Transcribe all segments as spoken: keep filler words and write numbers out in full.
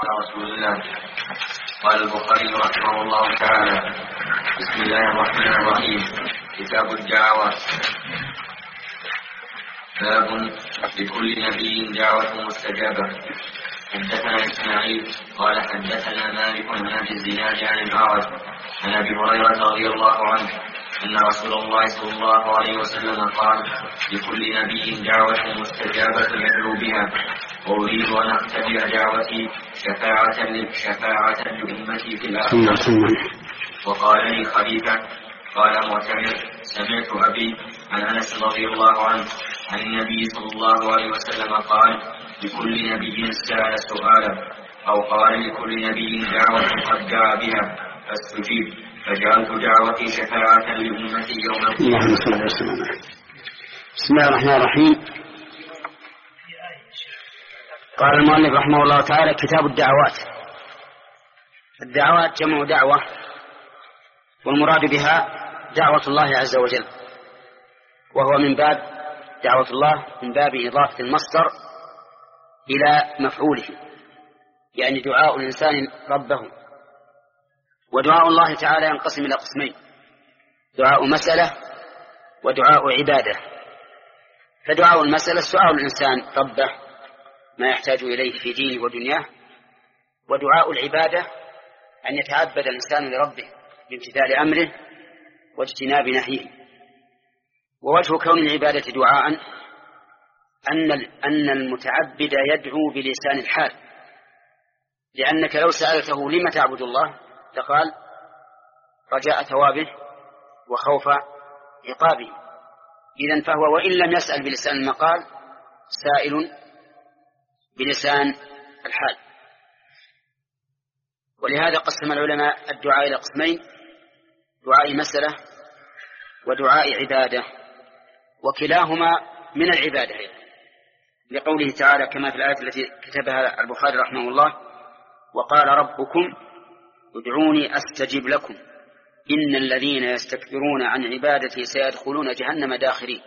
على رسول الله. قال البخاري رحمه الله تعالى: بسم الله الرحمن الرحيم. كتاب الدعوات. باب لكل نبي دعوة مستجابة. حدثنا إسماعيل قال حدثنا مالك عن أبي الزناد عن الأعرج عن أبي هريرة رضي الله عنه أن رسول الله صلى الله عليه وسلم قال: لكل نبي دعوة مستجابة يدعو بها، وأريد أن أختبر دعوتي شفاعة شفاعة لأمتي في الآخرة. وقال لي خليفة قال معتمر: سمعت أبي عن أنس رضي الله عنه عن النبي صلى الله عليه وسلم قال: لكل نبي سأل سؤالا، أو قال: لكل نبي دعوة قد دعا بها فاستجيب، فجعلت دعوتي شفاعة لأمتي يوم القيامة. بسم الله الرحمن الرحيم. قال المؤلف رحمه الله تعالى: كتاب الدعوات. الدعوات جمع دعوة، والمراد بها دعوة الله عز وجل، وهو من باب دعوة الله من باب إضافة المصدر إلى مفعوله، يعني دعاء الإنسان ربه. ودعاء الله تعالى ينقسم إلى قسمين: دعاء مسألة ودعاء عبادة. فدعاء المسألة سؤال الإنسان ربه ما يحتاج إليه في دينه ودنياه، ودعاء العبادة أن يتعبد الإنسان لربه بامتثال أمره واجتناب نهيه. ووجه كون العبادة دعاء أن أن المتعبد يدعو بلسان الحال، لأنك لو سألته لما تعبد الله لقال: رجاء ثوابه وخوف عقابه. إذن فهو وإن لم يسأل بلسان المقال سائل بلسان الحال. ولهذا قسم العلماء الدعاء إلى قسمين: دعاء مسألة ودعاء عبادة، وكلاهما من العبادة، لقوله تعالى كما في الآية التي كتبها البخاري رحمه الله: وقال ربكم ادعوني أستجب لكم إن الذين يستكبرون عن عبادتي سيدخلون جهنم داخرين.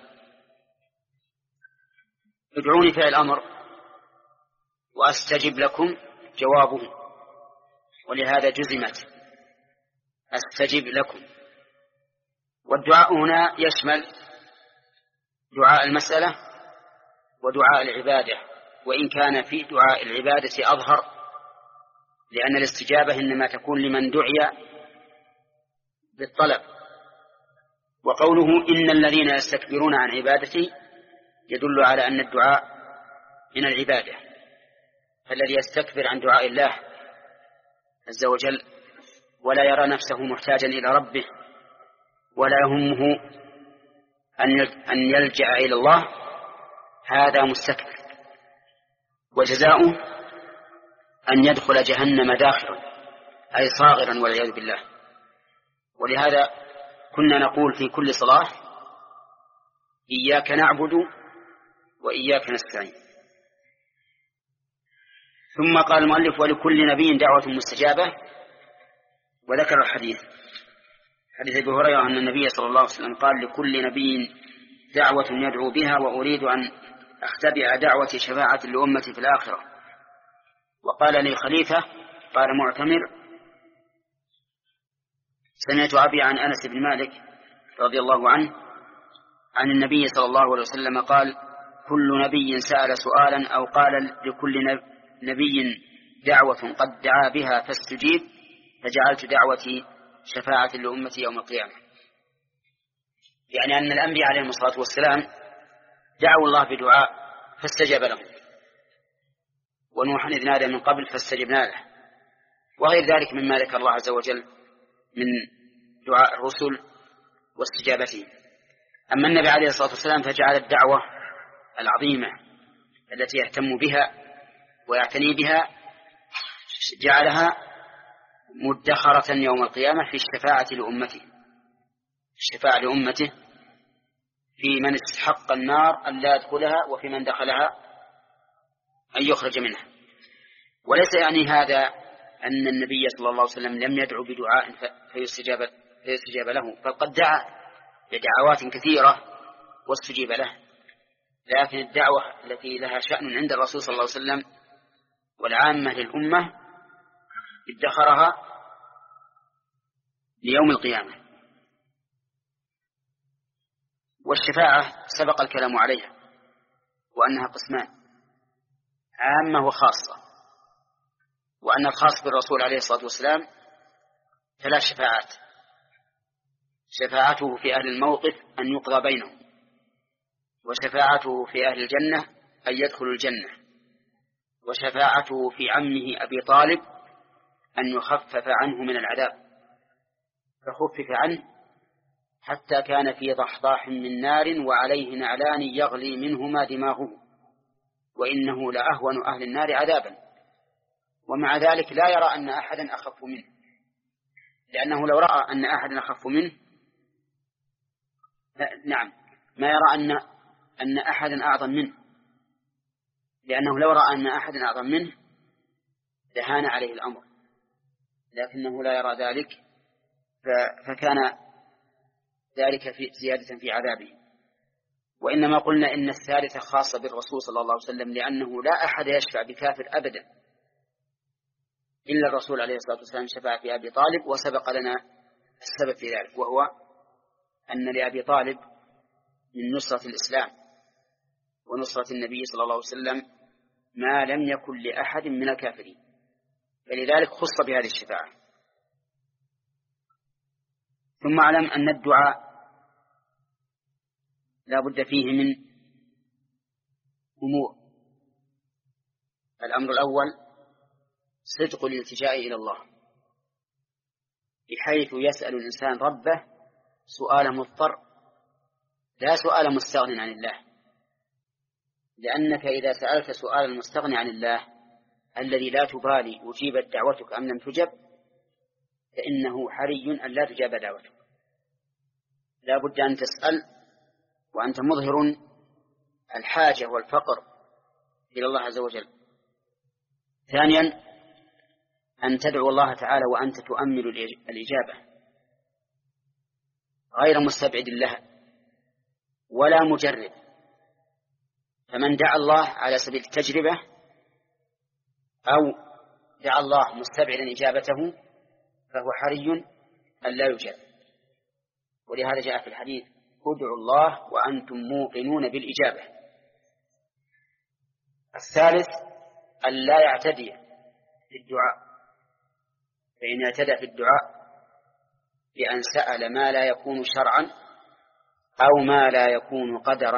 ادعوني فعل الأمر، وأستجب لكم جوابه، ولهذا جزمت أستجب لكم. والدعاء هنا يشمل دعاء المسألة ودعاء العبادة، وإن كان في دعاء العبادة أظهر، لأن الاستجابة إنما تكون لمن دعي بالطلب. وقوله إن الذين يستكبرون عن عبادتي يدل على أن الدعاء من العبادة، فالذي يستكبر عن دعاء الله عز وجل ولا يرى نفسه محتاجا إلى ربه ولا يهمه أن يلجأ إلى الله، هذا مستكبر، وجزاؤه أن يدخل جهنم داخرا، أي صاغرا والعياذ بالله. ولهذا كنا نقول في كل صلاة: إياك نعبد وإياك نستعين. ثم قال المؤلف: ولكل نبي دعوة مستجابة. وذكر الحديث حديث أبي هريرة أن النبي صلى الله عليه وسلم قال: لكل نبي دعوة يدعو بها، وأريد أن أختبئ دعوتي شفاعة لأمتي في الآخرة. وقال لي خليفة قال معتمر: سمعت أبي عن أنس بن مالك رضي الله عنه عن النبي صلى الله عليه وسلم قال: كل نبي سأل سؤالا، أو قال: لكل نبي دعوة قد دعا بها فاستجيب، فجعلت دعوتي شفاعة لأمتي يوم القيامة. يعني أن الأنبياء عليهم الصلاة والسلام دعوا الله بدعاء فاستجاب لهم، ونوحا إذ نادى من قبل فاستجبنا له، وغير ذلك مما ذكر الله عز وجل من دعاء الرسل واستجابتهم. أما النبي عليه الصلاة والسلام فجعل الدعوة العظيمة التي يهتم بها ويعتني بها جعلها مدخرة يوم القيامة في الشفاعة لأمته، الشفاعة لأمته في من استحق النار أن لا يدخلها، وفي من دخلها أن يخرج منها. وليس يعني هذا أن النبي صلى الله عليه وسلم لم يدعو بدعاء فيستجاب, فيستجاب له، فقد دعا بدعوات كثيرة واستجيب له، لكن الدعوة التي لها شأن عند الرسول صلى الله عليه وسلم والعامة للأمة ادخرها ليوم القيامة. والشفاعة سبق الكلام عليها وأنها قسمان، عامة وخاصة، وأن الخاص بالرسول عليه الصلاة والسلام ثلاث شفاعات: شفاعته في أهل الموقف أن يقضى بينهم، وشفاعته في أهل الجنة أن يدخلوا الجنة، وشفاعته في عمه أبي طالب أن يخفف عنه من العذاب، فخفف عنه حتى كان في ضحضاح من نار وعليه نعلان يغلي منهما دماغه، وإنه لأهون أهل النار عذابا، ومع ذلك لا يرى أن أحدا أخف منه، لأنه لو رأى أن أحدا أخف منه نعم ما يرى أن أن أحدا أعظم منه، لأنه لو رأى أن أحدا أعظم منه لهان عليه الأمر، لكنه لا يرى ذلك، فكان ذلك في زيادة في عذابه. وإنما قلنا إن الثالثة خاصة بالرسول صلى الله عليه وسلم، لأنه لا أحد يشفع بكافر أبدا إلا الرسول عليه الصلاة والسلام شفع في أبي طالب، وسبق لنا السبب في ذلك، وهو أن لأبي طالب من نصرة الإسلام ونصرة النبي صلى الله عليه وسلم ما لم يكن لأحد من الكافرين، فلذلك خص بهذه الشفاعة. ثم اعلم أن الدعاء لا بد فيه من أمور. الأمر الأول صدق الالتجاء إلى الله، بحيث يسأل الإنسان ربه سؤال مضطر لا سؤال مستغن عن الله، لأنك إذا سألت سؤال مستغن عن الله الذي لا تبالي أجيبت دعوتك أم لم تجب، فإنه حري أن لا تجاب دعوتك، لا بد أن تسأل وأنت مظهر الحاجة والفقر إلى الله عز وجل. ثانيا أن تدعو الله تعالى وأنت تؤمل الإجابة غير مستبعد لها ولا مجرب، فمن دعا الله على سبيل التجربة أو دعا الله مستبعدا إجابته فهو حري أن لا يجاب، ولهذا جاء في الحديث: ادعوا الله وأنتم موقنون بالإجابة. الثالث أن لا يعتدي في الدعاء، فإن اعتدى في الدعاء بأن سأل ما لا يكون شرعا أو ما لا يكون قدرا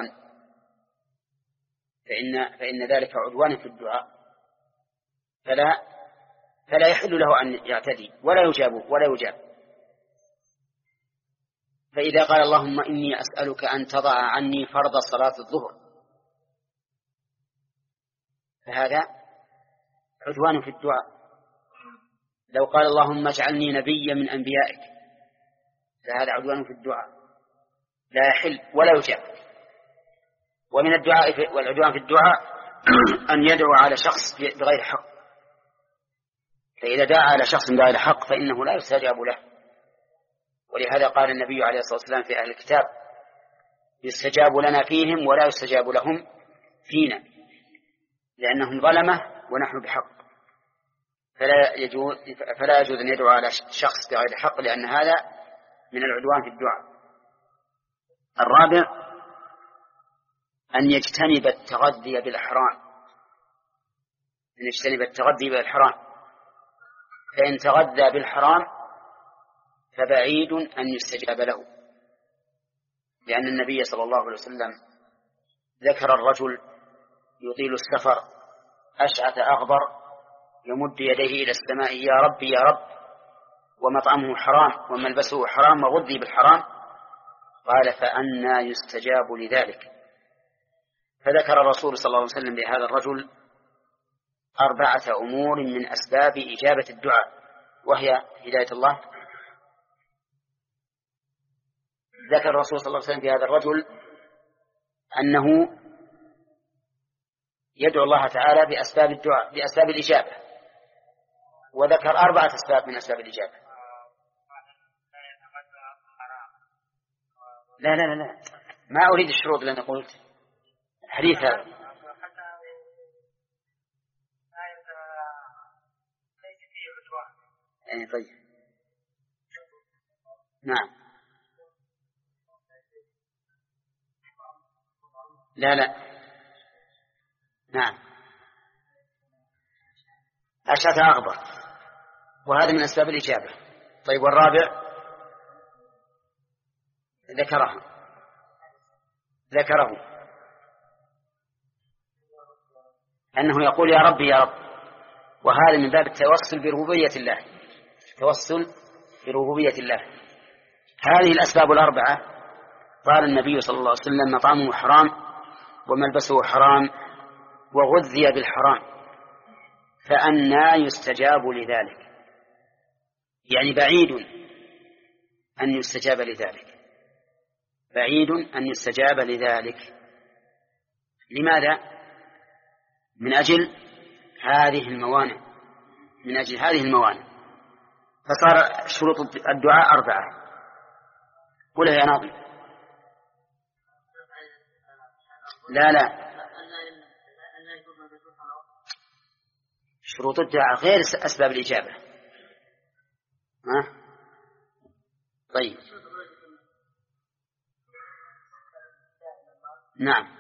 فإن, فإن ذلك عدوان في الدعاء، فلا, فلا يحل له أن يعتدي ولا يجاب ولا يجاب. فإذا قال: اللهم إني أسألك أن تضع عني فرض صلاة الظهر، فهذا عدوان في الدعاء. لو قال: اللهم اجعلني نبيا من أنبيائك، فهذا عدوان في الدعاء لا يحل ولا يجاب. ومن الدعاء والعدوان في الدعاء أن يدعو على شخص بغير حق، فإذا دعا على شخص بغير حق فإنه لا يستجاب له، ولهذا قال النبي عليه الصلاة والسلام في أهل الكتاب: يستجاب لنا فيهم ولا يستجاب لهم فينا، لأنهم ظلمة ونحن بحق، فلا يجوز, فلا يجوز أن يدعو على شخص بغير حق، لأن هذا من العدوان في الدعاء. الرابع أن يجتنب التغذي بالحرام، أن يجتنب التغذي بالحرام، فإن تغذى بالحرام فبعيد أن يستجاب له، لأن النبي صلى الله عليه وسلم ذكر الرجل يطيل السفر أشعث أغبر يمد يديه إلى السماء: يا رب يا رب، ومطعمه حرام وملبسه حرام وغذي بالحرام، قال: فأنى يستجاب لذلك؟ فذكر الرسول صلى الله عليه وسلم لهذا الرجل أربعة أمور من أسباب إجابة الدعاء، وهي هداية الله. ذكر الرسول صلى الله عليه وسلم في هذا الرجل أنه يدعو الله تعالى بأسباب الدعاء بأسباب الإجابة، وذكر أربعة أسباب من أسباب الإجابة. لا لا لا لا ما أريد الشروط لأن قلت الحديث هذا. يعني طيب نعم لا لا نعم أشعث أغبر وهذا من أسباب الإجابة. طيب والرابع ذكره ذكره أنه يقول يا ربي يا رب، وهذا من باب التوسل بربوبية الله، توسل بربوبية الله. هذه الأسباب الأربعة قال النبي صلى الله عليه وسلم مطعمه حرام وملبسه حرام وغذي بالحرام فأنى يستجاب لذلك، يعني بعيد أن يستجاب لذلك، بعيد أن يستجاب لذلك. لماذا؟ من أجل هذه الموانع، من أجل هذه الموانع. فصار شروط الدعاء أربعة. قولها يا ناظم. لا لا شروط الدعاء غير أسباب الإجابة. ها؟ طيب نعم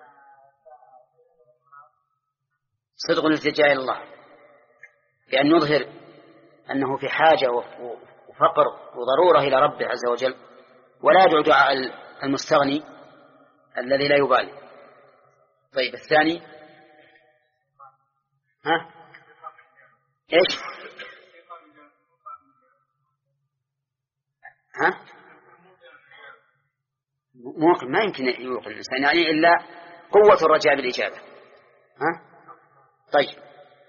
صدق الالتجاء إلى الله، بأن يظهر أنه في حاجة وفقر وضرورة إلى ربه عز وجل، ولا يدعو دعاء المستغني الذي لا يبالي. طيب الثاني ها إيش؟ ها موقن ما يمكن يوقن الإنسان يعني إلا قوة الرجاء بالإجابة. ها طيب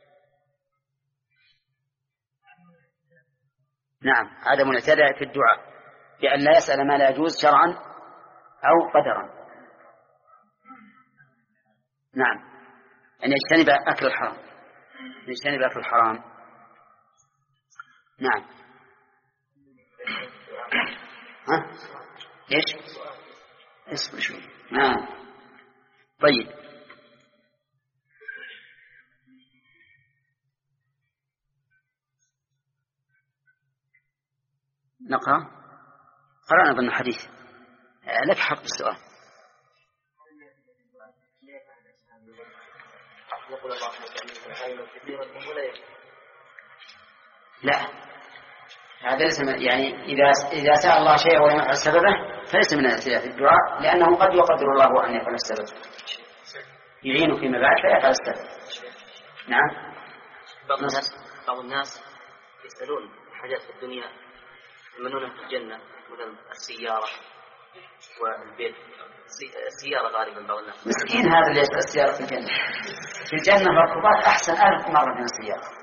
نعم عدم الاعتداء في الدعاء بأن لا يسأل ما لا يجوز شرعا أو قدرا. نعم أن يجتنب أكل الحرام، يجتنب أكل الحرام. نعم ها إيش اسمع شو نعم طيب نقرأ قرأنا ضمن الحديث لك حق السؤال. لا هذا ليس يعني إذا إذا سأل الله شيء ولم يفعل سببه فليس من الاعتداء في الدعاء، لأنه قد يقدر الله أن يفعل السبب، يعين فيما بعد فيفعل السبب. نعم بعض الناس بعض الناس يسألون حاجات في الدنيا يتمنونها في الجنة، مثلا السيارة والبيت. السيارة غالبا بعض الناس مسكين هذا اللي يسأل السيارة في الجنة. في الجنة مركوبات أحسن ألف مرة من السيارة.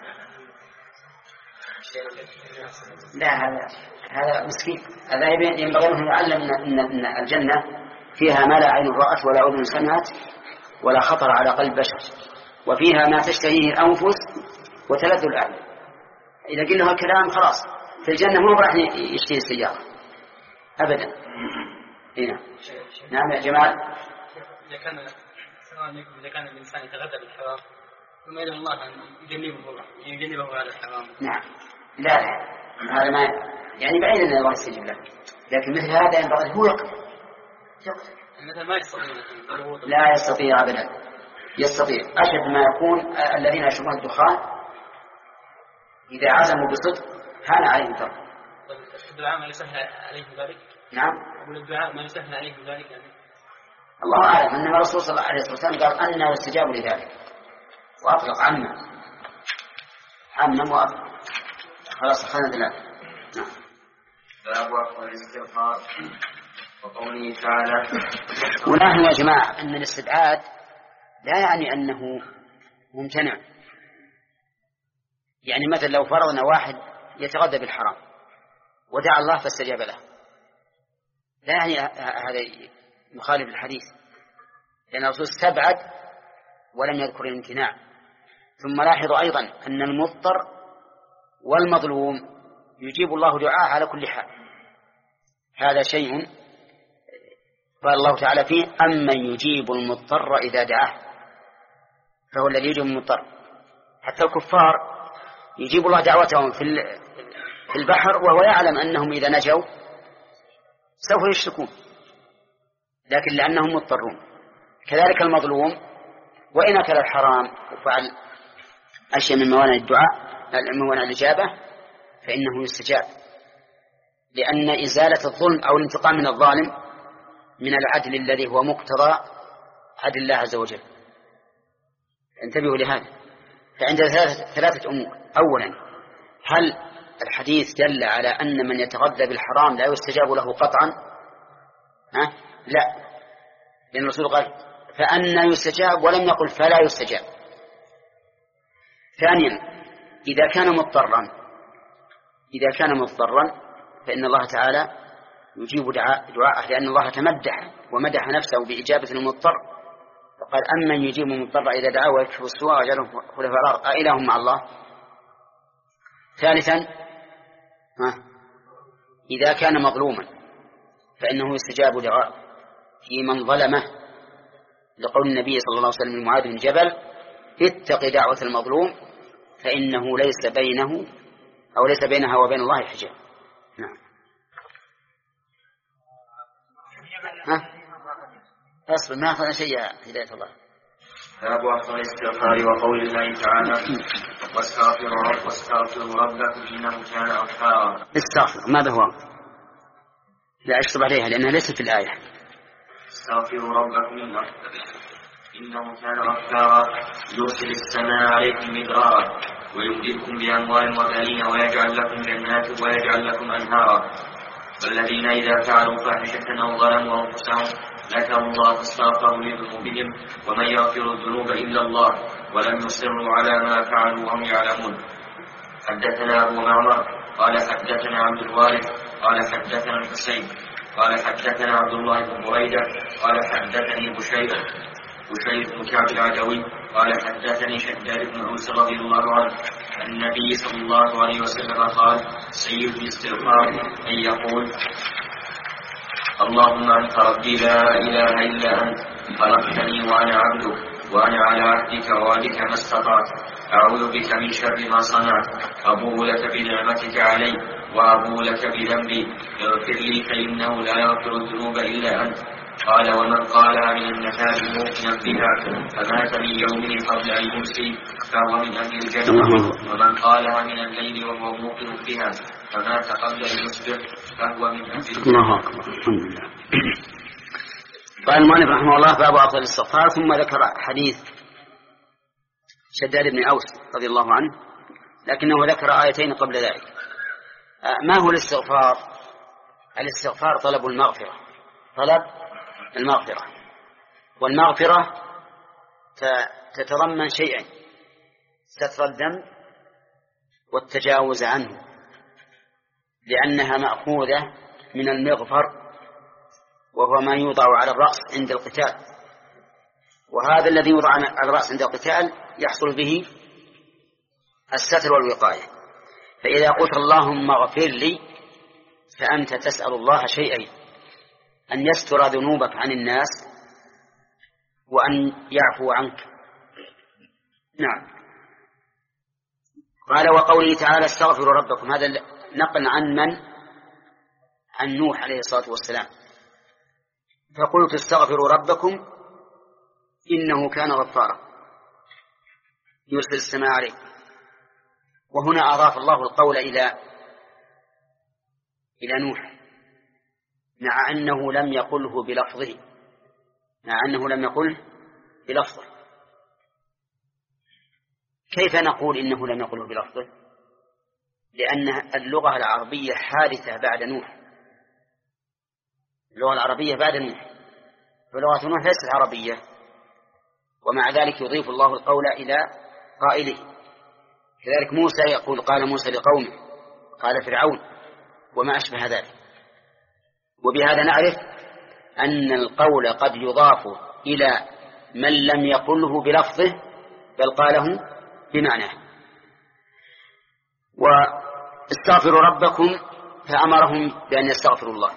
لا هذا هذا مسكين، هذا ينبغي أن يعلم أن أن الجنة فيها ما لا عين رأت ولا أذن سمعت ولا خطر على قلب بشر، وفيها ما تشتهيه الأنفس وتلذ الأعين. إذا قلنا الكلام خلاص في الجنة مو راح يشتري السيارة أبدا. هنا نعم يا جمال. إذا كان إذا كان الإنسان يتغذى بالحرام ثم يدعو الله أن يجنبه يجنبه هذا الحرام. نعم لا لا هذا ما يعني بعيد أن الله يستجيب له، لكن مثل هذا ينبغي هو يقدر مثلا ما يستطيع لا يستطيع أبدا. يستطيع أشد ما يكون الذين يشربون الدخان إذا عزموا بصدق هان عليهم ترك. الدعاء ما يسهل عليه ذلك. نعم والدعاء ما يسهل عليه ذلك يعني. الله أعلم. أن الرسول صلى الله عليه وسلم قال أن يستجاب لذلك وأطلق عنا عنا وأطلق. خلاص أخذنا ثلاثة. نعم باب وقت الاستغفار وقوله تعالى. ونحن يا جماعة أن الاستبعاد لا يعني أنه ممتنع. يعني مثلا لو فرضنا واحد يتغذى بالحرام ودعا الله فاستجاب له، لا يعني هذا مخالف الحديث، لأن الرسول استبعد ولم يذكر الامتناع. ثم لاحظوا أيضا أن المضطر والمظلوم يجيب الله دعاءه على كل حال. هذا شيء قال الله تعالى فيه أمن يجيب المضطر إذا دعاه، فهو الذي يجيب المضطر. حتى الكفار يجيب الله دعوتهم في في البحر وهو يعلم أنهم إذا نجوا سوف يشركون، لكن لأنهم مضطرون. كذلك المظلوم وإن أكل الحرام وفعل أشياء من موانع الدعاء من موانع الإجابة فإنه يستجاب، لأن إزالة الظلم أو الانتقام من الظالم من العدل الذي هو مقتضى عدل الله عز وجل. انتبهوا لهذا. فعند ثلاثة أمور: أولا، هل الحديث دل على أن من يتغذى بالحرام لا يستجاب له قطعا؟ ها؟ لا، لأن الرسول قال فأنا يستجاب ولم يقل فلا يستجاب. ثانيا، إذا كان مضطرا إذا كان مضطرا فإن الله تعالى يجيب دعاءه، لأن الله تمدح ومدح نفسه بإجابة المضطر، فقال أمن يجيب المضطر إذا دعاه ويكشف السوء ويجعله خلفاء الأرض أإله مع الله. ثالثا، ها إذا كان مظلوما فإنه يستجاب دعاء في من ظلمه، لقول النبي صلى الله عليه وسلم لمعاذ بن جبل: اتق دعوة المظلوم فإنه ليس بينه أو ليس بينها وبين الله حجاب. نعم. ها أصبر ما أخذ شيء يا هداية الله. باب أفضل الاستغفار وقول الله تعالى: واستغفروا واستغفروا ربكم إنه كان غفارا. استغفر ماذا هو؟ لا أشطب عليها لأنها ليست في الآية. استغفروا ربكم إنه كان غفارا يرسل السماء عليكم مدرارا ويمددكم بأموال وبنين ويجعل لكم جنات ويجعل لكم أنهارا والذين إذا فعلوا فاحشة أو ظلموا أنفسهم ذكروا الله فاستغفروا لذنوبهم ومن يغفر الذنوب إلا الله ولم يصروا على ما فعلوا وهم يعلمون. حدثنا أبو معمر قال حدثنا عبد الوارث قال حدثنا الحسين قال حدثنا عبد الله بن بريدة قال حدثني بشير بشير بن كعب العدوي قال حدثني شداد بن أوس رضي الله عنه أن النبي صلى الله عليه وسلم قال: سيد الاستغفار أن يقول: اللهم أنت ربي لا إله إلا أنت خلقتني وأنا عبدك وأنا على عهدك ووعدك ما استطعت أعوذ بك من شر ما صنعت أبوء لك بنعمتك علي وأبوء لك بذنبي اغفر لي فإنه لا يغفر الذنوب إلا أنت. قال: ومن قالها من النهار موقنا بها فمات من يومه قبل أن يمسي فهو من أهل الجنة، ومن قالها من الليل وهو موقن بها فمات قبل أن يصبح فهو من أهل الجنة. قال المؤلف رحمه الله: باب أفضل الاستغفار. ثم ذكر حديث شداد بن أوس رضي الله عنه، لكنه ذكر آيتين قبل ذلك. ما هو الاستغفار؟ الاستغفار طلب المغفرة، طلب المغفرة، والمغفرة تتضمن شيئين: ستر الذنب والتجاوز عنه، لأنها مأخوذة من المغفر وهو ما يوضع على الرأس عند القتال، وهذا الذي يوضع على الرأس عند القتال يحصل به الستر والوقاية. فإذا قلت اللهم اغفر لي فأنت تسأل الله شيئين: أن يستر ذنوبك عن الناس وأن يعفو عنك. نعم. قال: وقوله تعالى: استغفروا ربكم، هذا نقل عن من؟ عن نوح عليه الصلاة والسلام. فقلت: استغفروا ربكم إنه كان غفارا يرسل السماء عليكم. وهنا أضاف الله القول إلى إلى نوح، مع أنه لم يقله بلفظه مع أنه لم يقله بلفظه كيف نقول إنه لم يقله بلفظه؟ لأن اللغة العربية حادثة بعد نوح، اللغة العربية بعد نوح، فلغة نوح ليست عربية، ومع ذلك يضيف الله القول إلى قائله. كذلك موسى يقول: قال موسى لقومه، قال فرعون، وما أشبه ذلك. وبهذا نعرف أن القول قد يضاف إلى من لم يقله بلفظه بل قاله بمعناه. واستغفروا ربكم فأمرهم بأن يستغفروا الله،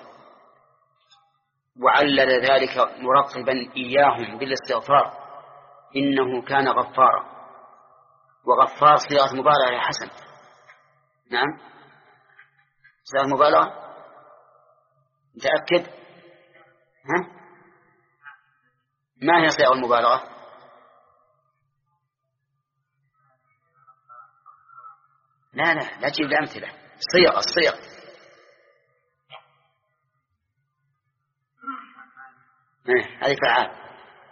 وعلل ذلك مرقبا إياهم بالاستغفار: إنه كان غفارا. وغفار صيغة مبالغة حسن. نعم. صيغة مبالغة؟ متأكد؟ ها؟ ما هي صيغة المبالغة؟ لا لا لا تجيب الأمثلة. الصيغ الصيغ هذه فعال.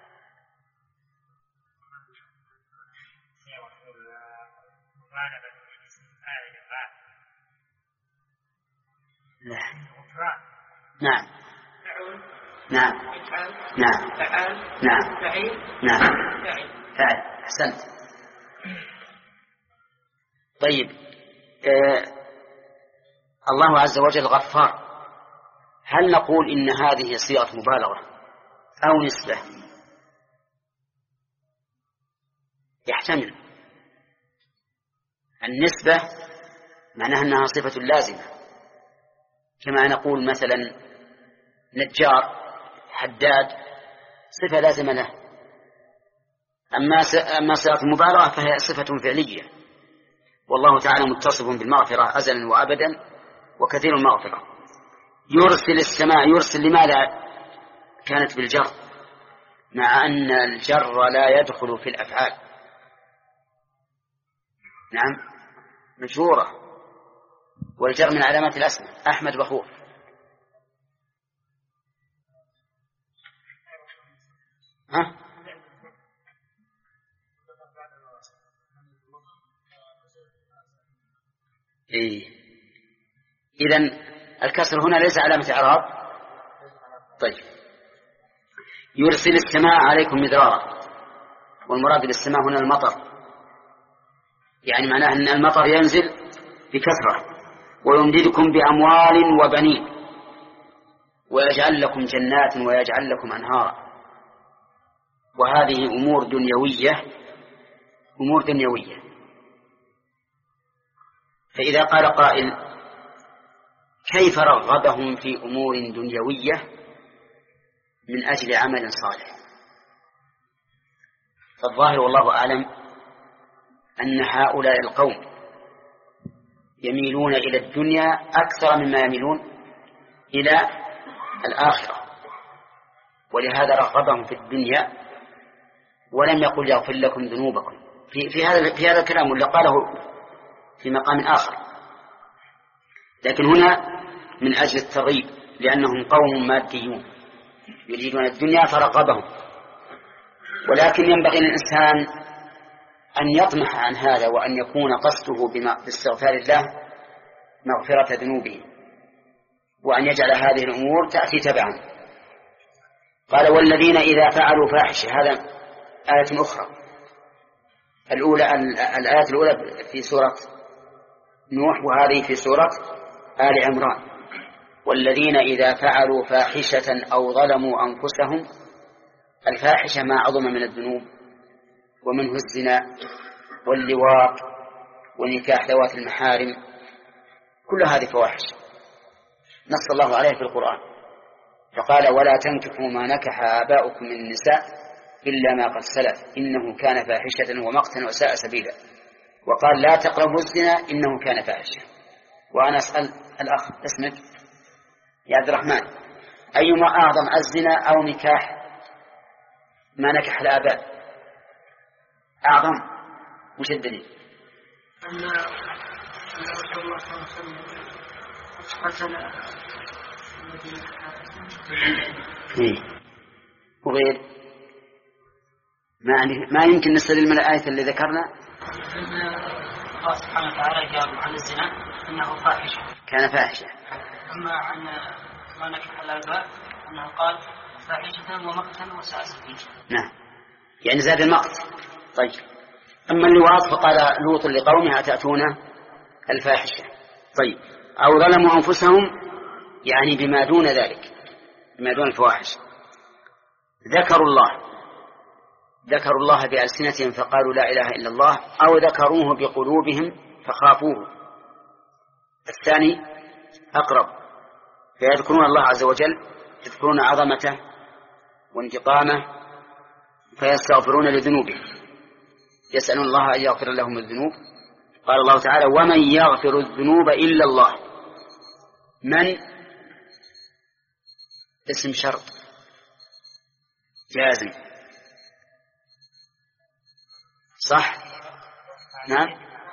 لا. نعم نعم نعم نعم نعم فعل. أحسنت. طيب آه الله عز وجل غفار، هل نقول إن هذه صيغة مبالغة أو نسبة؟ يحتمل. النسبة معناها أنها صفة لازمة، كما نقول مثلا نجار حداد صفة لازمة له. أما صيغة المبالغة فهي صفة فعلية، والله تعالى متصف بالمغفرة أزلا وأبدا وكثير المغفرة. يرسل السماء، يرسل لماذا كانت بالجر مع أن الجر لا يدخل في الأفعال؟ نعم مجرورة، والجر من علامات الأسماء. أحمد بخور. ها؟ إيه. إذن الكسر هنا ليس علامة إعراب. طيب يرسل السماء عليكم مدرارا، والمراد بالسماء هنا المطر، يعني معناه أن المطر ينزل بكثرة، ويمددكم بأموال وبنين ويجعل لكم جنات ويجعل لكم أنهارا. وهذه أمور دنيوية، أمور دنيوية. فإذا قال قائل كيف رغبهم في أمور دنيوية من أجل عمل صالح؟ فالظاهر والله أعلم أن هؤلاء القوم يميلون إلى الدنيا أكثر مما يميلون إلى الآخرة، ولهذا رغبهم في الدنيا ولم يقل يغفر لكم ذنوبكم في, في هذا في هذا الكلام، ولا قاله في مقام آخر. لكن هنا من أجل الترغيب، لأنهم قوم ماديون يريدون الدنيا فرغبهم. ولكن ينبغي للإنسان أن يطمح عن هذا، وأن يكون قصده باستغفار الله مغفرة ذنوبه، وأن يجعل هذه الأمور تأتي تبعا. قال والذين إذا فعلوا فاحشة، هذا آية أخرى. الأولى الآية الأولى في سورة نوح، وهذه في سورة آل عمران. والذين إذا فعلوا فاحشة أو ظلموا أنفسهم. الفاحشة ما عظم من الذنوب، ومنه الزنا واللواط ونكاح ذوات المحارم، كل هذه فواحش نص الله عليه في القرآن. فقال ولا تنكحوا ما نكح آباؤكم من النساء إلا ما قد سلف إنه كان فاحشة ومقتا وساء سبيلا. وقال لا تقربوا الزنا إنه كان فاحشة. وأنا أسأل الأخ اسمك يا عبد الرحمن، أيما أعظم، الزنا أو نكاح ما نكح الآباء أعظم؟ وش الدليل؟ أن رسول الله صلى الله عليه وسلم قتل إيه. وغير ما ما يمكن نستدل من الآية اللي ذكرنا. أن الله سبحانه وتعالى جاب عن الزنا أنه فاحشة، كان فاحشة. أما عن ما نكح الآباء أنه قال فاحشة ومقتا وساء سبيلا. نعم، يعني زاد المقت. طيب أما اللواط فقال لوط لقومه أتأتون الفاحشة. طيب أو ظلموا أنفسهم، يعني بما دون ذلك، بما دون الفواحش. ذكروا الله ذكروا الله بألسنتهم فقالوا لا إله إلا الله، أو ذكروه بقلوبهم فخافوه. الثاني أقرب، فيذكرون الله عز وجل، يذكرون عظمته وانتقامه، فيستغفرون لذنوبهم، يسألون الله أن يغفر لهم الذنوب. قال الله تعالى ومن يغفر الذنوب إلا الله. من اسم شرط جازم صح؟ نعم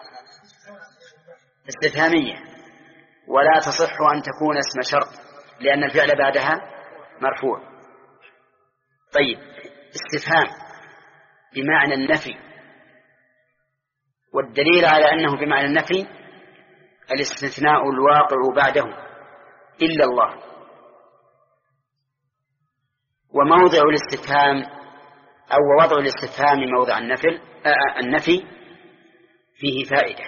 استفهامية ولا تصح أن تكون اسم شرط لأن الفعل بعدها مرفوع. طيب استفهام بمعنى النفي، والدليل على أنه بمعنى النفي الاستثناء الواقع بعده إلا الله. وموضع الاستفهام أو وضع الاستفهام موضع النفي النفي فيه فائدة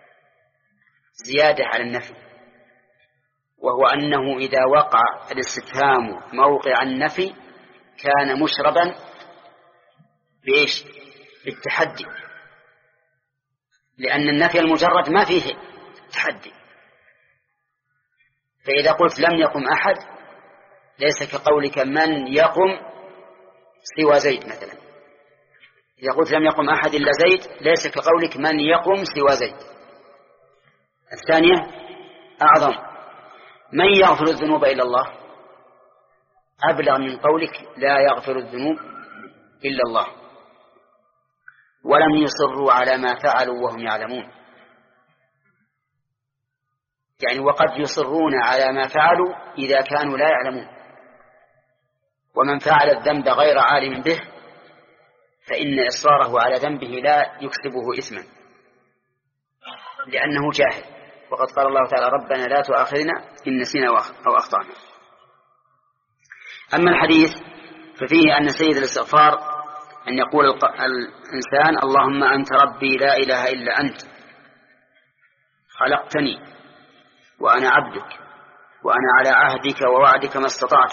زيادة على النفي، وهو أنه إذا وقع الاستفهام موقع النفي كان مشربا بإيش؟ بالتحدي، لأن النفي المجرد ما فيه تحدي. فإذا قلت لم يقم أحد ليس كقولك من يقم سوى زيد مثلا. إذا قلت لم يقم أحد إلا زيد ليس كقولك من يقم سوى زيد. الثانية أعظم، من يغفر الذنوب إلا الله أبلغ من قولك لا يغفر الذنوب إلا الله. ولم يصروا على ما فعلوا وهم يعلمون، يعني وقد يصرون على ما فعلوا إذا كانوا لا يعلمون. ومن فعل الذنب غير عالم به فإن إصراره على ذنبه لا يكسبه إثما لأنه جاهل. وقد قال الله تعالى ربنا لا تؤاخذنا إن نسينا أو أخطأنا. أما الحديث ففيه أن سيد الاستغفار أن يقول الإنسان اللهم أنت ربي لا إله إلا أنت خلقتني وأنا عبدك وأنا على عهدك ووعدك ما استطعت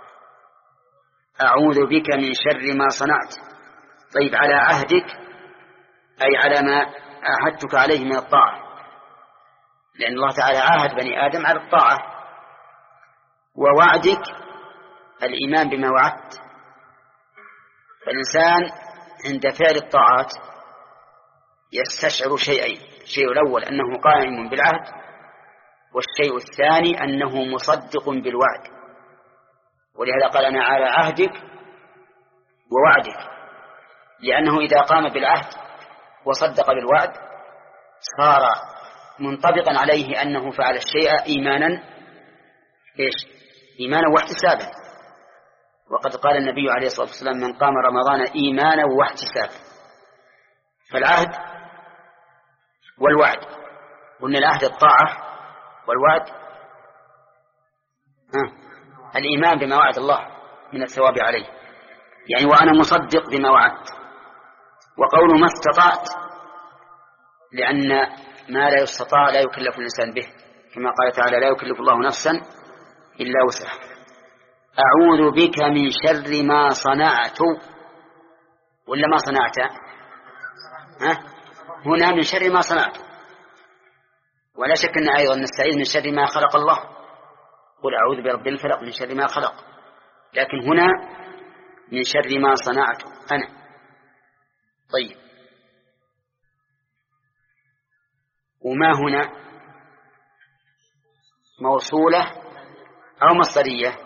أعوذ بك من شر ما صنعت. طيب على عهدك أي على ما عاهدتك عليه من الطاعة، لأن الله تعالى عاهد بني آدم على الطاعة. ووعدك الإيمان بما وعدت. فالإنسان عند فعل الطاعات يستشعر شيئين: الشيء الأول أنه قائم بالعهد، والشيء الثاني أنه مصدق بالوعد. ولهذا قال أنا على عهدك ووعدك، لأنه إذا قام بالعهد وصدق بالوعد صار منطبقا عليه أنه فعل الشيء إيمانا إيش؟ إيمانا واحتسابا. وقد قال النبي عليه الصلاة والسلام من قام رمضان إيمانا واحتسابا. فالعهد والوعد، قلنا العهد الطاعة والوعد ها الإيمان بما وعد الله من الثواب عليه، يعني وأنا مصدق بما وعدت. وقول ما استطعت لأن ما لا يستطاع لا يكلف الإنسان به، كما قال تعالى لا يكلف الله نفسا إلا وسعها. أعوذ بك من شر ما صنعت ولا ما صنعت ها؟ هنا من شر ما صنعت، ولا شك أن أيضا نستعيذ من شر ما خلق الله، قل أعوذ برب الفلق من شر ما خلق، لكن هنا من شر ما صنعت أنا. طيب وما هنا موصولة أو مصدرية؟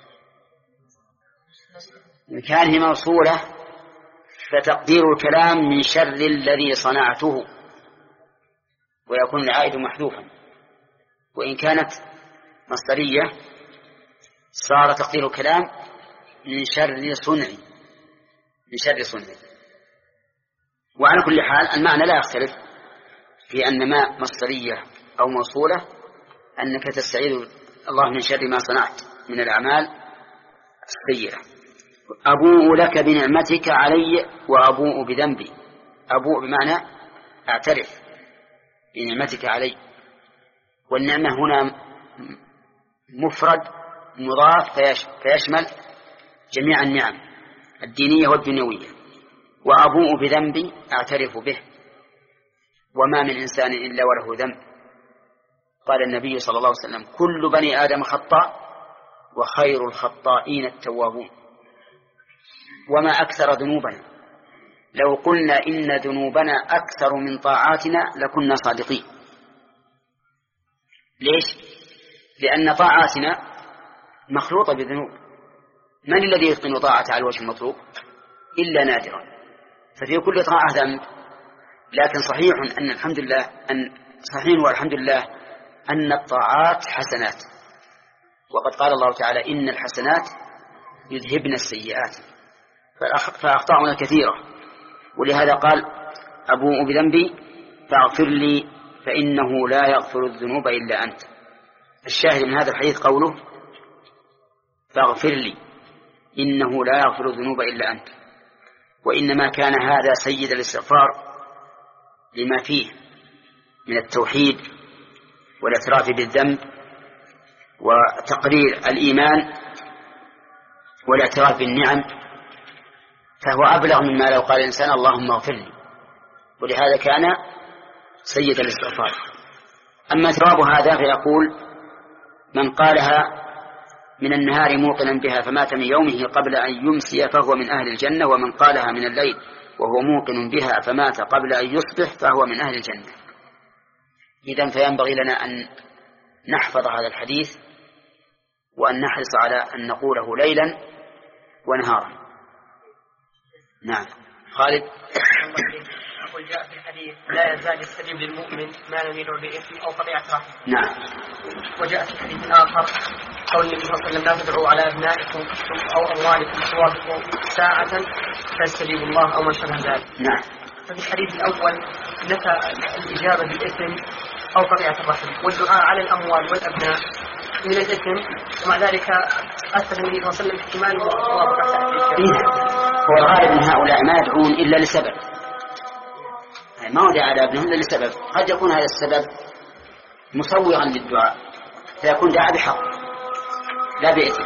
إن كان هي موصولة فتقدير الكلام من شر الذي صنعته ويكون العائد محذوفا. وإن كانت مصدرية صار تقدير الكلام من شر صنعي من شر صنعي. وعلى كل حال المعنى لا يختلف في أن ما مصدرية أو موصولة أنك تستعيذ الله من شر ما صنعت من الأعمال السيئة. أبوء لك بنعمتك علي وأبوء بذنبي. أبوء بمعنى أعترف بنعمتك علي، والنعمة هنا مفرد مضاف فيشمل جميع النعم الدينية والدنيوية. وأبوء بذنبي أعترف به، وما من إنسان إلا وله ذنب. قال النبي صلى الله عليه وسلم كل بني آدم خطاء وخير الخطائين التوابون. وما أكثر ذنوبنا، لو قلنا إن ذنوبنا أكثر من طاعاتنا لكنا صادقين. ليش؟ لأن طاعاتنا مخلوطة بذنوب. من الذي يتقن طاعته على الوجه المطلوب؟ إلا نادرا. ففي كل طاعة ذنب، لكن صحيح أن الحمد لله أن صحيح والحمد لله أن الطاعات حسنات، وقد قال الله تعالى إن الحسنات يذهبن السيئات، فأخطأنا كثيرة، ولهذا قال أبوء بذنبي فاغفر لي فإنه لا يغفر الذنوب إلا أنت. الشاهد من هذا الحديث قوله فاغفر لي إنه لا يغفر الذنوب إلا أنت، وإنما كان هذا سيد الاستغفار لما فيه من التوحيد والاعتراف بالذنب وتقرير الإيمان والاعتراف بالنعم، فهو أبلغ مما لو قال الإنسان اللهم اغفر لي، ولهذا كان سيد الاستغفار. أما ثواب هذا فيقول من قالها من النهار موقنا بها فمات من يومه قبل أن يمسي فهو من أهل الجنة، ومن قالها من الليل وهو موقن بها فمات قبل أن يصبح فهو من أهل الجنة. إذن فينبغي لنا أن نحفظ هذا الحديث وأن نحرص على أن نقوله ليلا ونهارا. نعم. خالد. أقول جاء في الحديث لا يزال السبيل للمؤمن ما لم يدع بإثم أو قطيعة رحم. نعم. وجاء في الحديث آخر قول النبي صلى الله عليه وسلم لا تدعوا على أبنائكم أو أموالكم توافقوا ساعة فاستجيبوا الله أو ما شابه ذلك. نعم. ففي الحديث الأول نفى الإجابة بالإثم أو قطيعة الرحم، والدعاء على الأموال والأبناء من الإثم، ومع ذلك أثبت النبي صلى الله عليه وسلم احتمال موافقة. هو الغالب من هؤلاء ما يدعون إلا لسبب، ما ودع على ابنهم إلا لسبب، قد يكون هذا السبب مصوغا للدعاء فيكون دعاء بحق لا بإثم.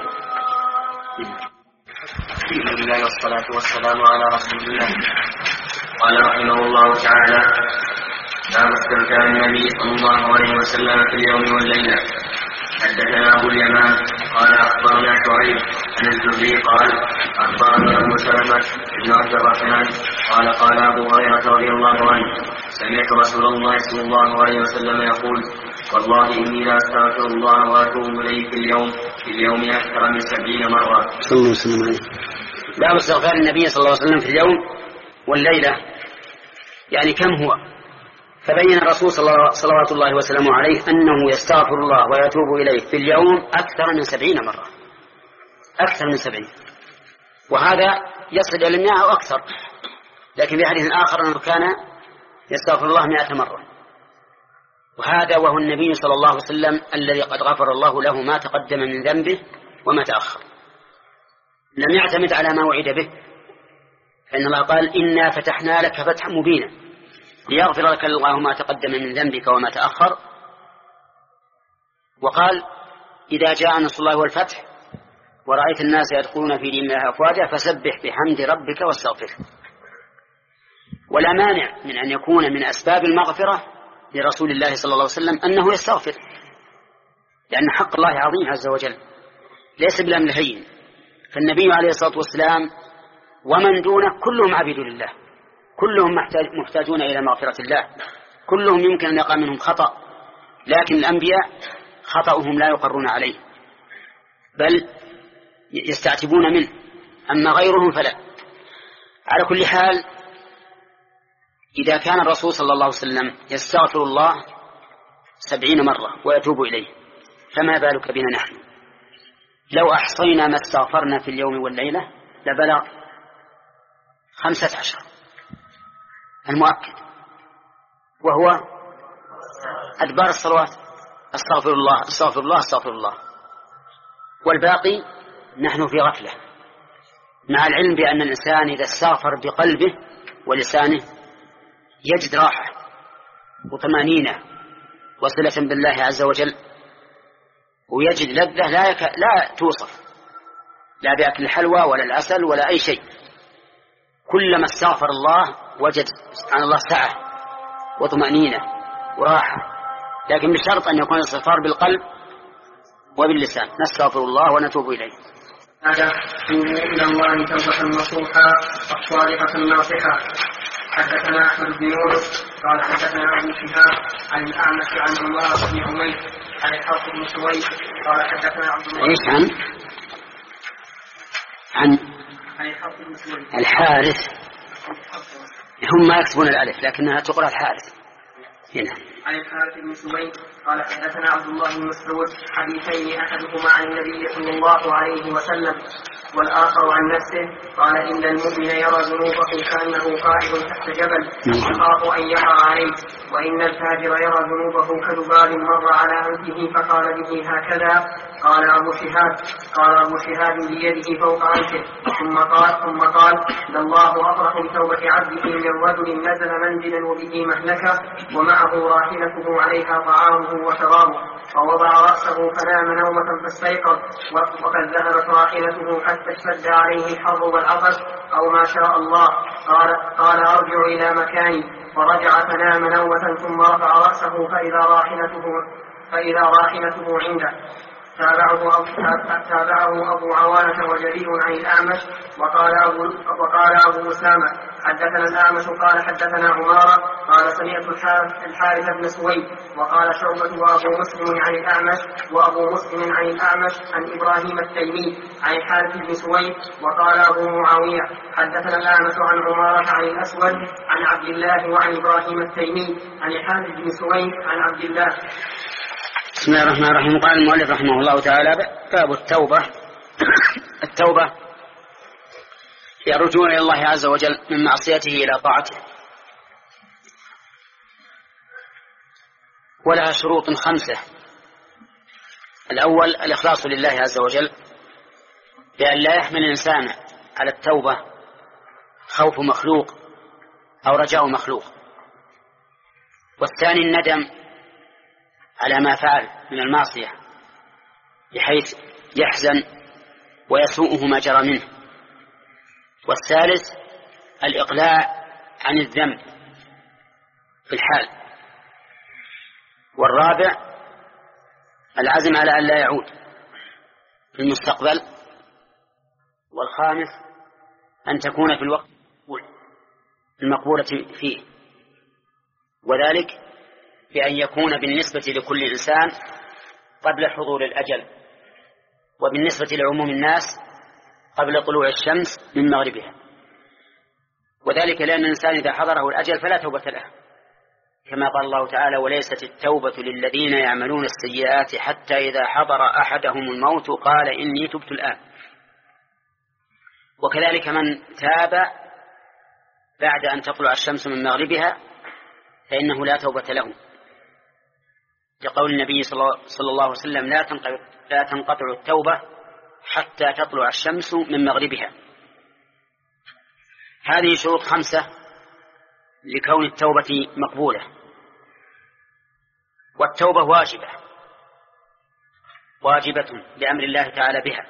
الحمد لله والصلاة والسلام على رسول الله. قال رحمه الله تعالى باب استمتاع النبي صلى الله عليه وسلم في اليوم والليلة. حدثنا أبو اليمان قال أخبرنا شعيب عن الزهري قال أخبرني أبو سلمة بن عبد الرحمن قال قال أبو هريرة رضي الله عنه سمعت رسول الله صلى الله عليه وسلم يقول والله إني لا أستغفر الله وأتوب إليه في اليوم في اليوم أكثر من سبعين مرة. صلى الله عليه وسلم. باب استغفار النبي صلى الله عليه وسلم في اليوم والليلة، يعني كم هو؟ فبين الرسول صلوات الله وسلامه عليه أنه يستغفر الله ويتوب إليه في اليوم أكثر من سبعين مرة، أكثر من سبعين، وهذا يصل إلى المئة أو أكثر. لكن في حديث آخر أنه كان يستغفر الله مئة مرة، وهذا وهو النبي صلى الله عليه وسلم الذي قد غفر الله له ما تقدم من ذنبه وما تأخر، لم يعتمد على ما وعد به، فإن الله قال إنا فتحنا لك فتحا مبينا ليغفر لك الله ما تقدم من ذنبك وما تأخر. وقال إذا جاء نصر الله والفتح ورأيت الناس يدخلون في دين الله أفواجا فسبح بحمد ربك واستغفره. ولا مانع من أن يكون من أسباب المغفرة لرسول الله صلى الله عليه وسلم أنه يستغفر، لأن حق الله عظيم عز وجل ليس بالأمر هين. فالنبي عليه الصلاة والسلام ومن دونه كلهم عبيد لله، كلهم محتاجون إلى مغفرة الله، كلهم يمكن أن يقع منهم خطأ، لكن الأنبياء خطأهم لا يقرون عليه بل يستعتبون منه، أما غيرهم فلا. على كل حال إذا كان الرسول صلى الله عليه وسلم يستغفر الله سبعين مرة ويتوب إليه، فما بالك بنا نحن؟ لو أحصينا ما استغفرنا في اليوم والليلة لبلغ خمسة عشر المؤكد، وهو أدبار الصلوات استغفر الله استغفر الله استغفر الله، والباقي نحن في غفلة، مع العلم بأن الإنسان إذا استغفر بقلبه ولسانه يجد راحة وطمأنينة وصلة بالله عز وجل، ويجد لذة لا, يك... لا توصف، لا بأكل الحلوى ولا العسل ولا أي شيء. كلما استغفر الله وجد سبحان الله سعة وطمأنينة وراحة، لكن بشرط أن يكون الاستغفار بالقلب وباللسان. نستغفر الله ونتوب إليه. هذا توبوا إلى الله توبة نصوحا الصادقة الناصحة. حدثنا أحمد بن يونس قال حدثنا أبو شهاب عن الأعمش عن عمارة بن عمير عن الحارث بن سويد قال حدثنا عبد الله ايش عن عن عن الحارث بن سويد الحارث. هم ما يكتبون الألف لكنها تقرأ الحارث هنا. عن الحارث بن سويد قال حدثنا عبد الله بن مسعود حديثين أحدهما عن النبي صلى الله عليه وسلم والآخر عن نفسه قال إن المؤمن يرى ذنوبه كأنه قائد تحت جبل يخاف أن يقع عليه، وإن الفاجر يرى ذنوبه كذباب مر على أنفه فقال به هكذا. قال أبو شهاب قال أبو شهاب بيده فوق أنفه ثم قال ثم قال لله أفرح بتوبة عبده من رجل نزل منزلا وبه مهلكة ومعه راحلته عليها طعامه وشرابه فوضع رأسه فنام نومة فاستيقظ وقد ذهبت راحلته حتى اشتد عليه الحر والعطش أو ما شاء الله. قال, قال أرجع إلى مكاني فرجع فنام نومة ثم رفع رأسه فإذا راحلته, فإذا راحلته عنده. تابعه أبو, تابعه أبو عوانة وجرير عن الأعمش وقال أبو, وقال أبو أسامة حدثنا الأعمش قال حدثنا عمارة قال سمعت الحارث بن سويد وقال شعبة وأبو مسلم عن الأعمش وأبو مسلم عن الأعمش عن إبراهيم التيمي عن الحارث بن سويد وقال أبو معاوية حدثنا الأعمش عن عمارة عن الأسود عن عبد الله وعن إبراهيم التيمي عن الحارث بن سويد عن عبد الله. بسم الله الرحمن الرحيم. قال المؤلف رحمه الله تعالى باب التوبة. التوبة هي الرجوع إلى الله عز وجل من معصيته إلى طاعته، ولها شروط خمسة. الأول الإخلاص لله عز وجل بأن لا يحمل الإنسان على التوبة خوف مخلوق أو رجاء مخلوق. والثاني الندم على ما فعل من المعصية بحيث يحزن ويسوءه ما جرى منه. والثالث الإقلاع عن الذنب في الحال. والرابع العزم على أن لا يعود في المستقبل. والخامس أن تكون في الوقت المقبولة فيه، وذلك بأن يكون بالنسبة لكل إنسان قبل حضور الأجل، وبالنسبة لعموم الناس قبل طلوع الشمس من مغربها، وذلك لأن الإنسان إذا حضره الأجل فلا توبة له، كما قال الله تعالى وليست التوبة للذين يعملون السيئات حتى إذا حضر أحدهم الموت قال إني تبت الآن. وكذلك من تاب بعد أن تطلع الشمس من مغربها فإنه لا توبة له، لقول النبي صلى الله عليه وسلم لا تنقطع, لا تنقطع التوبة حتى تطلع الشمس من مغربها. هذه شروط خمسة لكون التوبة مقبولة. والتوبة واجبة واجبة لأمر الله تعالى بها،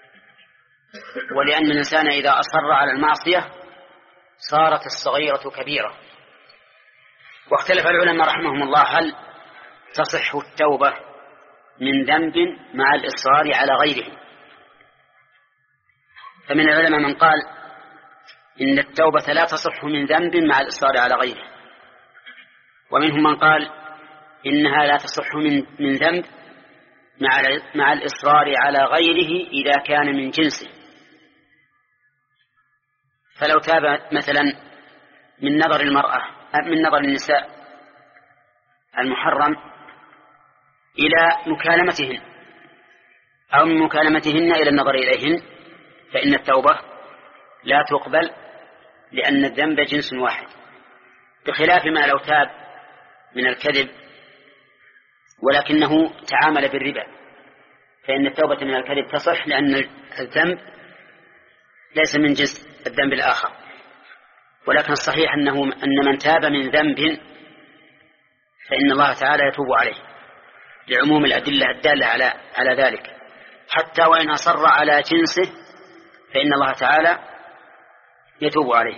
ولأن الإنسان إذا أصر على المعصية صارت الصغيرة كبيرة. واختلف العلماء رحمهم الله هل تصح التوبة من ذنب مع الإصرار على غيره. فمن العلماء من قال إن التوبة لا تصح من ذنب مع الإصرار على غيره، ومنهم من قال إنها لا تصح من, من ذنب مع, مع الإصرار على غيره إذا كان من جنسه. فلو تاب مثلا من نظر المرأة من نظر النساء المحرم إلى مكالمتهن أو من مكالمتهن إلى النظر إليهن فإن التوبة لا تقبل، لأن الذنب جنس واحد، بخلاف ما لو تاب من الكذب ولكنه تعامل بالربا فإن التوبة من الكذب تصح، لأن الذنب ليس من جنس الذنب الآخر. ولكن الصحيح أنه أن من تاب من ذنب فإن الله تعالى يتوب عليه لعموم الأدلة الدالة على على ذلك، حتى وإن أصر على جنسه فإن الله تعالى يتوب عليه.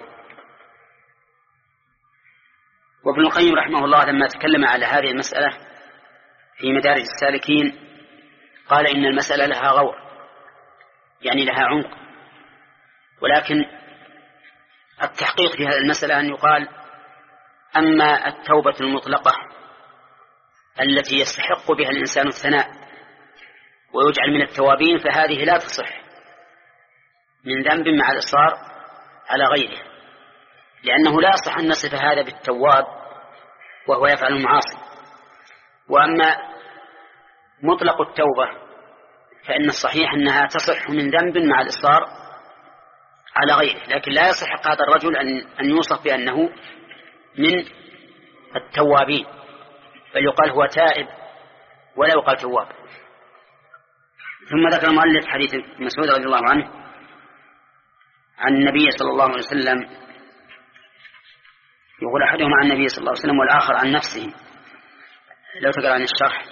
وابن القيم رحمه الله لما تكلم على هذه المسألة في مدارج السالكين قال إن المسألة لها غور، يعني لها عمق، ولكن التحقيق في هذه المسألة أن يقال أما التوبة المطلقة التي يستحق بها الإنسان الثناء ويجعل من التوابين فهذه لا تصح من ذنب مع الإصرار على غيره، لأنه لا يصح أن نصف هذا بالتواب وهو يفعل المعاصي. وأما مطلق التوبة فإن الصحيح أنها تصح من ذنب مع الإصرار على غيره، لكن لا يصح هذا الرجل أن يوصف بأنه من التوابين، بل يقال هو تائب ولا يقال تواب. ثم ذكر المؤلف حديث مسعود رضي الله عنه عن النبي صلى الله عليه وسلم، يقول أحدهم عن النبي صلى الله عليه وسلم والآخر عن نفسه. لو تقرأ عن الشرح.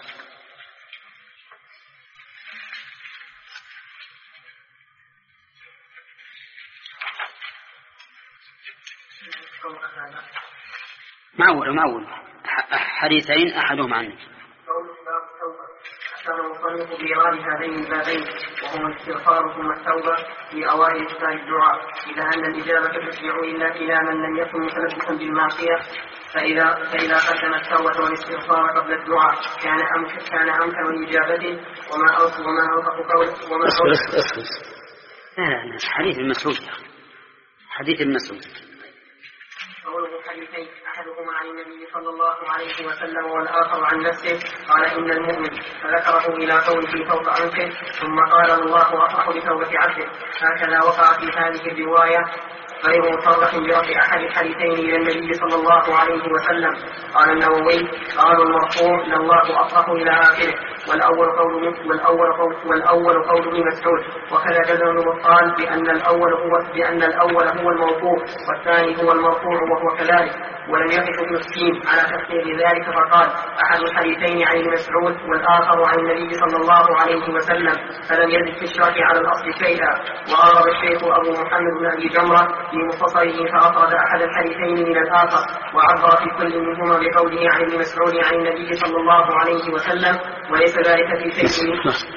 معول معول حديثين أحدهم عنه. أشار المصنف بإيراد هذين البابين وهما الاستغفار ثم التوبة في أوائل كتاب الدعاء، إلى أن الإجابة تشرع إلا إلى من لم يكن متلبسا بالمعصية، فإذا فإذا قدم التوبة والاستغفار قبل الدعاء كان أمكن كان أمكن لإجابته. وما أوصف وما أوصف قول وما أوصف لا لا حديث المسعود حديث المسعود قوله حديثين أحدهما عن النبي صلى الله عليه وسلم والآخر عن نفسه قال إن المؤمن فذكره إلى قوله فوق أنفه ثم قال الله أفرح بتوبة عبده. هكذا وقع في هذه الرواية غير مصرح برفع أحد الحديثين إلى النبي صلى الله عليه وسلم. قال النووي قال المرفوع لله أفرح إلى آخره، والأول قول والأول قول والأول قول ابن مسعود، وكذا جزم قال بأن الأول هو بأن الأول هو الموقوف والثاني هو المرفوع وهو كذلك. ولم يقف ابن السين على تفسير ذلك فقال أحد الحديثين عن ابن مسعود والآخر عن النبي صلى الله عليه وسلم، فلم يزد في الشرح على الأصل شيئا. وأورد الشيخ أبو محمد بن أبي جمرة في مختصره فأفرد أحد الحديثين من الآخر وعبر في كل منهما بقوله عن ابن مسعود عن النبي صلى الله عليه وسلم، وليس ذلك في شيء.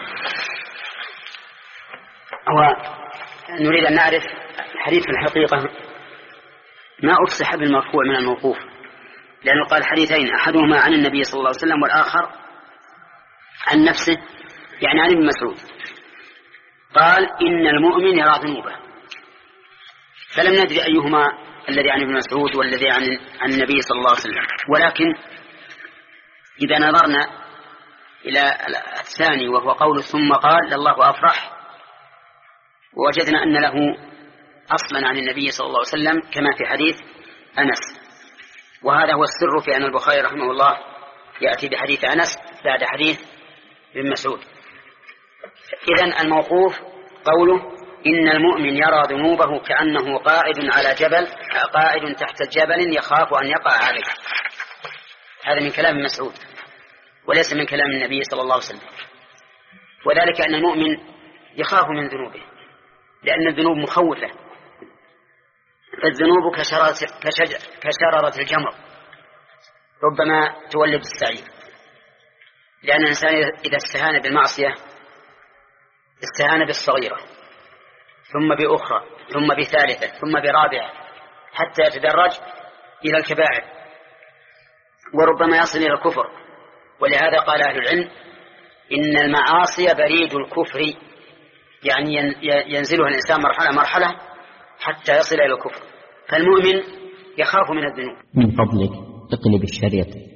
ونريد أن نعرف الحديث في الحقيقة ما أفصح بالمرفوع من الموقوف، لأنه قال حديثين أحدهما عن النبي صلى الله عليه وسلم والآخر عن نفسه، يعني عن ابن مسعود. قال إن المؤمن يرى ذنوبه، فلم ندري أيهما الذي عن ابن مسعود والذي عن عن النبي صلى الله عليه وسلم. ولكن إذا نظرنا إلى الثاني وهو قول ثم قال لله أفرح، ووجدنا أن له أصلا عن النبي صلى الله عليه وسلم كما في حديث أنس. وهذا هو السر في أن البخاري رحمه الله يأتي بحديث أنس بعد حديث ابن مسعود. إذن الموقوف قوله إن المؤمن يرى ذنوبه كأنه قائد على جبل قائد تحت جبل يخاف أن يقع عليه. هذا من كلام مسعود وليس من كلام النبي صلى الله عليه وسلم. وذلك أن المؤمن يخاف من ذنوبه، لأن الذنوب مخوفة، فالذنوب كشررة, كشررة الجمر ربما تولد السعير، لأن الإنسان إذا استهان بالمعصية استهان بالصغيرة ثم بأخرى ثم بثالثة ثم برابعة حتى يتدرج إلى الكبائر وربما يصل إلى الكفر. ولهذا قال أهل العلم إن المعاصي بريد الكفر، يعني ينزلها الإنسان مرحلة مرحلة حتى يصل إلى الكفر. فالمؤمن يخاف من الذنوب. من فضلك اقلب الشريط.